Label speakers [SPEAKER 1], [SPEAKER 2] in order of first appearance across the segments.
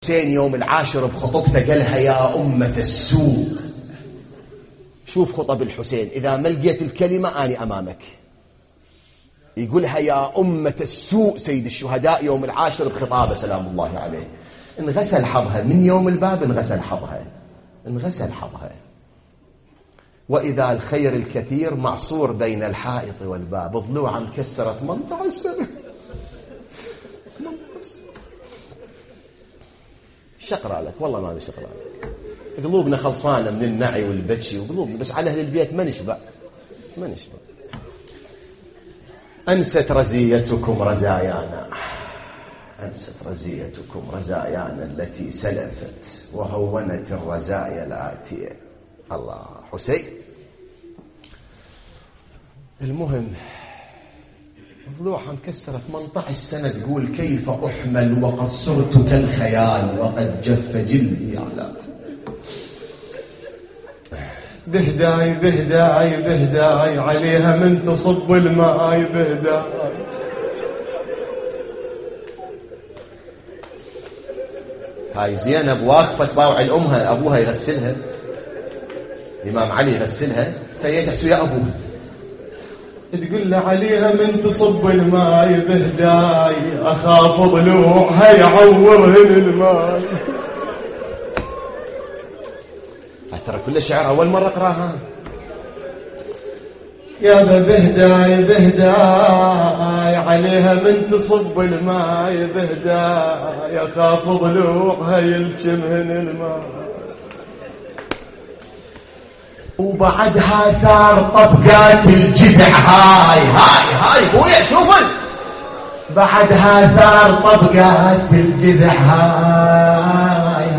[SPEAKER 1] الحسين يوم العاشر بخطبته قالها يا أمة السوء. شوف خطب الحسين، إذا ما لقيت الكلمة أنا أمامك. يقولها يا أمة السوء سيد الشهداء يوم العاشر بخطابه سلام الله عليه. انغسل حظها من يوم الباب، انغسل حظها، انغسل حظها. وإذا الخير الكثير معصور بين الحائط والباب، ضلوعه مكسرة 18 سنة. شقرأ لك والله ما بشقرأ لك. قلوبنا خلصانة من النعي والبكي وقلوبنا، بس على أهل البيت ما نشبع، ما نشبع. أنست رزيتكم رزايانا، أنست رزيتكم رزايانا التي سلفت وهونت الرزايا الآتية. الله حسين. المهم ضلوعها مكسرة 18 سنة، تقول كيف أحمل وقد صرت كالخيال وقد جف جلدي على بهداي بهداي بهداي عليها من تصب الماء بهداي. هاي زينب واقفة باوع الأمها، أبوها يغسلها، الإمام علي يغسلها، فهي تحت يا أبوها تقول له عليها من تصب الماء بهداي أخاف ضلوعها يعورهن الماء. ترى كل شعر أول مرة أقراها. يا بهداي بهداي عليها من تصب الماء بهداي أخاف ضلوعها يلجمهن الماء. وبعدها ثار طبقات الجذع. هاي بويا شوفن. بعدها ثار طبقات الجذع هاي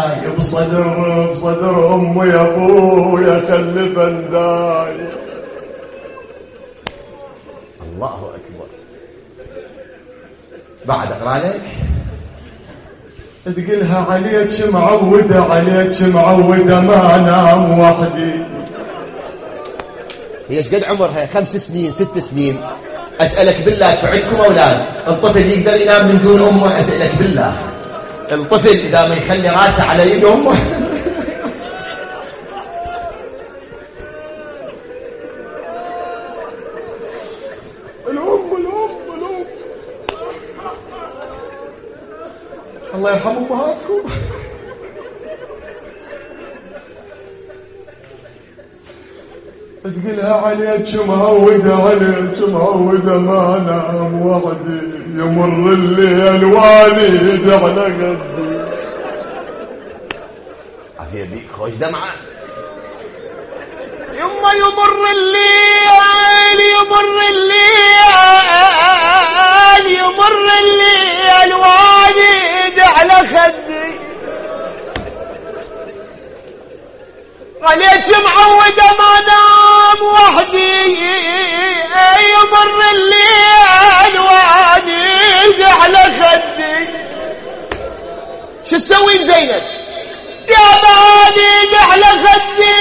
[SPEAKER 1] بصدر أمي يا أبويا خلي بنداي. الله أكبر. بعد أقرأ لك تقلها عليك معودة، عليك معودة ما أنام وحدي. هي ايش قد عمرها؟ 5 سنين 6 سنين. أسألك بالله تعدكم أولاد الطفل يقدر ينام من دون أمه؟ أسألك بالله الطفل إذا ما يخلي راسه على يد أمه الأم الله يرحم أمهاتكم. تقلها عليك مهودة، عليك مهودة ما أنام وحدي يمر الليل والد على قدي. عافية بيك خوش دمعة. يما يمر الليل يمر الليل يمر الليل والد على خدي. عليك معودة ما نام وحدي يمر الليل والد على خدي. شو تسوي زينب؟ يا والد على خدي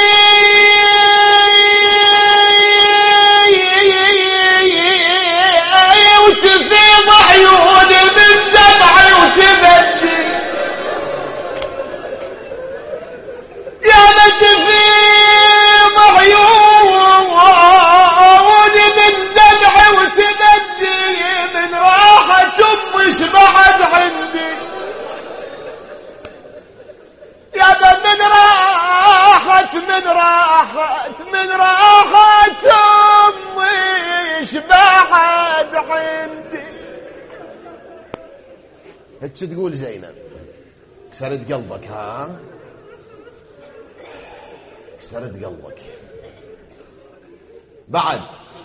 [SPEAKER 1] وتفيض عيوني من دمعي وتبدي. يا تفيض عيوني من دمعي وتبدي من راحة أمي بعد عندي. يا من راحت من راحت أمي بعد عندي. هيك تقول زينب؟ كسرت قلبك ها؟ كسرت قلبك. بعد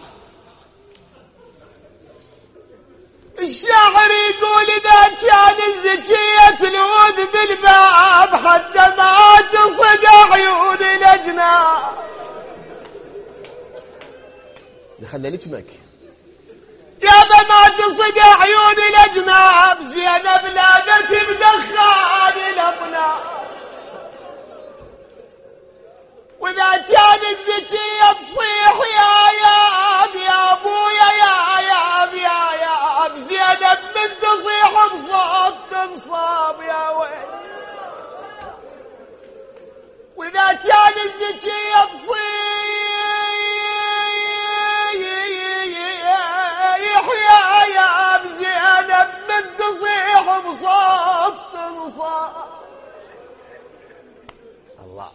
[SPEAKER 1] الشاعر يقول إذا كان الزكية تلوذ بالباب حتى ما تصد عيون الأجناب. دخلنا لجمك يا ما تصد عيون الأجناب. زينب لادت بدخان الأطناب. وإذا كان الزكية تصيح يا أبويا يا زينب من تصيح بصوت تنصاب يا ويل. الله،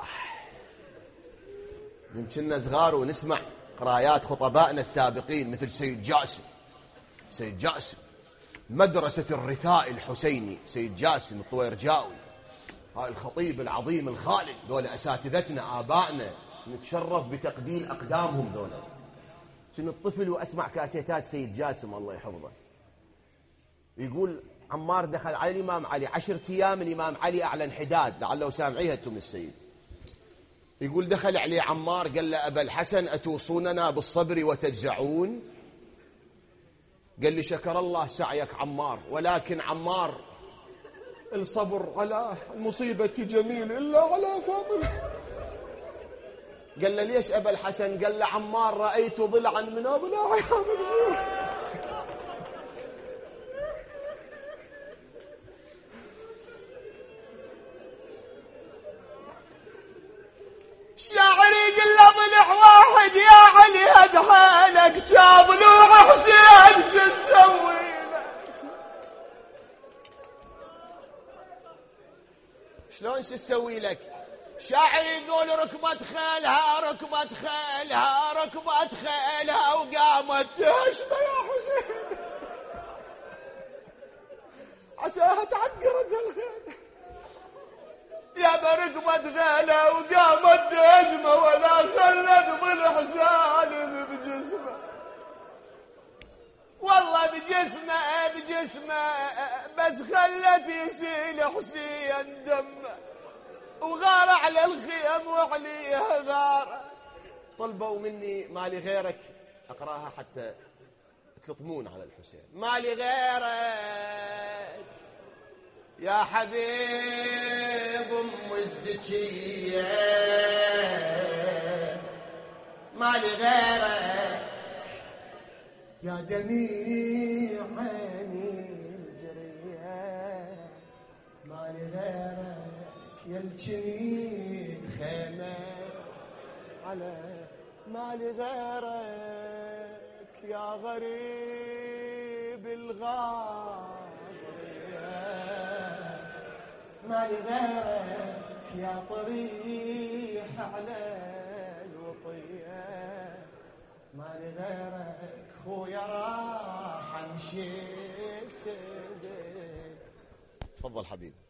[SPEAKER 1] من كنا صغار ونسمع قرايات خطبائنا السابقين مثل سيد جاسم مدرسة الرثاء الحسيني، سيد جاسم الطويرجاوي، هاي الخطيب العظيم الخالد، دول أساتذتنا آبائنا، نتشرف بتقبيل أقدامهم. دول كنت طفل وأسمع كاسيتات سيد جاسم الله يحفظه، يقول عمار دخل على الإمام علي 10 أيام، الإمام علي أعلن حداد، لعله سامعيها أنتم السيد. يقول دخل عليه عمار قال له أبا الحسن أتوصوننا بالصبر وتجزعون؟ قال لي شكر الله سعيك عمار، ولكن عمار الصبر على المصيبة جميل إلا على فاطمة. قال له ليش أبا الحسن؟ قال له عمار رأيت ضلعا من أضلاعها مبزور. شاعري قل له ضلع واحد يا علي هدحالك، جاب له حسين شو تسوي لك؟ شلون شو تسوي لك؟ شاعر يقول ركبت خيلها وقامت تهشم يا حسين عساها تعقرت الخيل. يا بركبت خيلها وقامت تهشم ولا خلت ضلع سالم بجسمه، والله بجسمه بس خلت يسيل حسين دمه، وغار على الخيم وعليها غار. طلبوا مني مالي غيرك، أقراها حتى تلطمون على الحسين. مالي غيرك يا حبيب أم الزكية، مالي غيرك يا دميع عيني الجرية، مالي غيرك يا الجنيد خيمة على، مالي غيرك يا غريب الغابرية، مالي غيرك يا طريح على الوطية، مالي غيرك خويا راح امشي سيدي. تفضل حبيبي.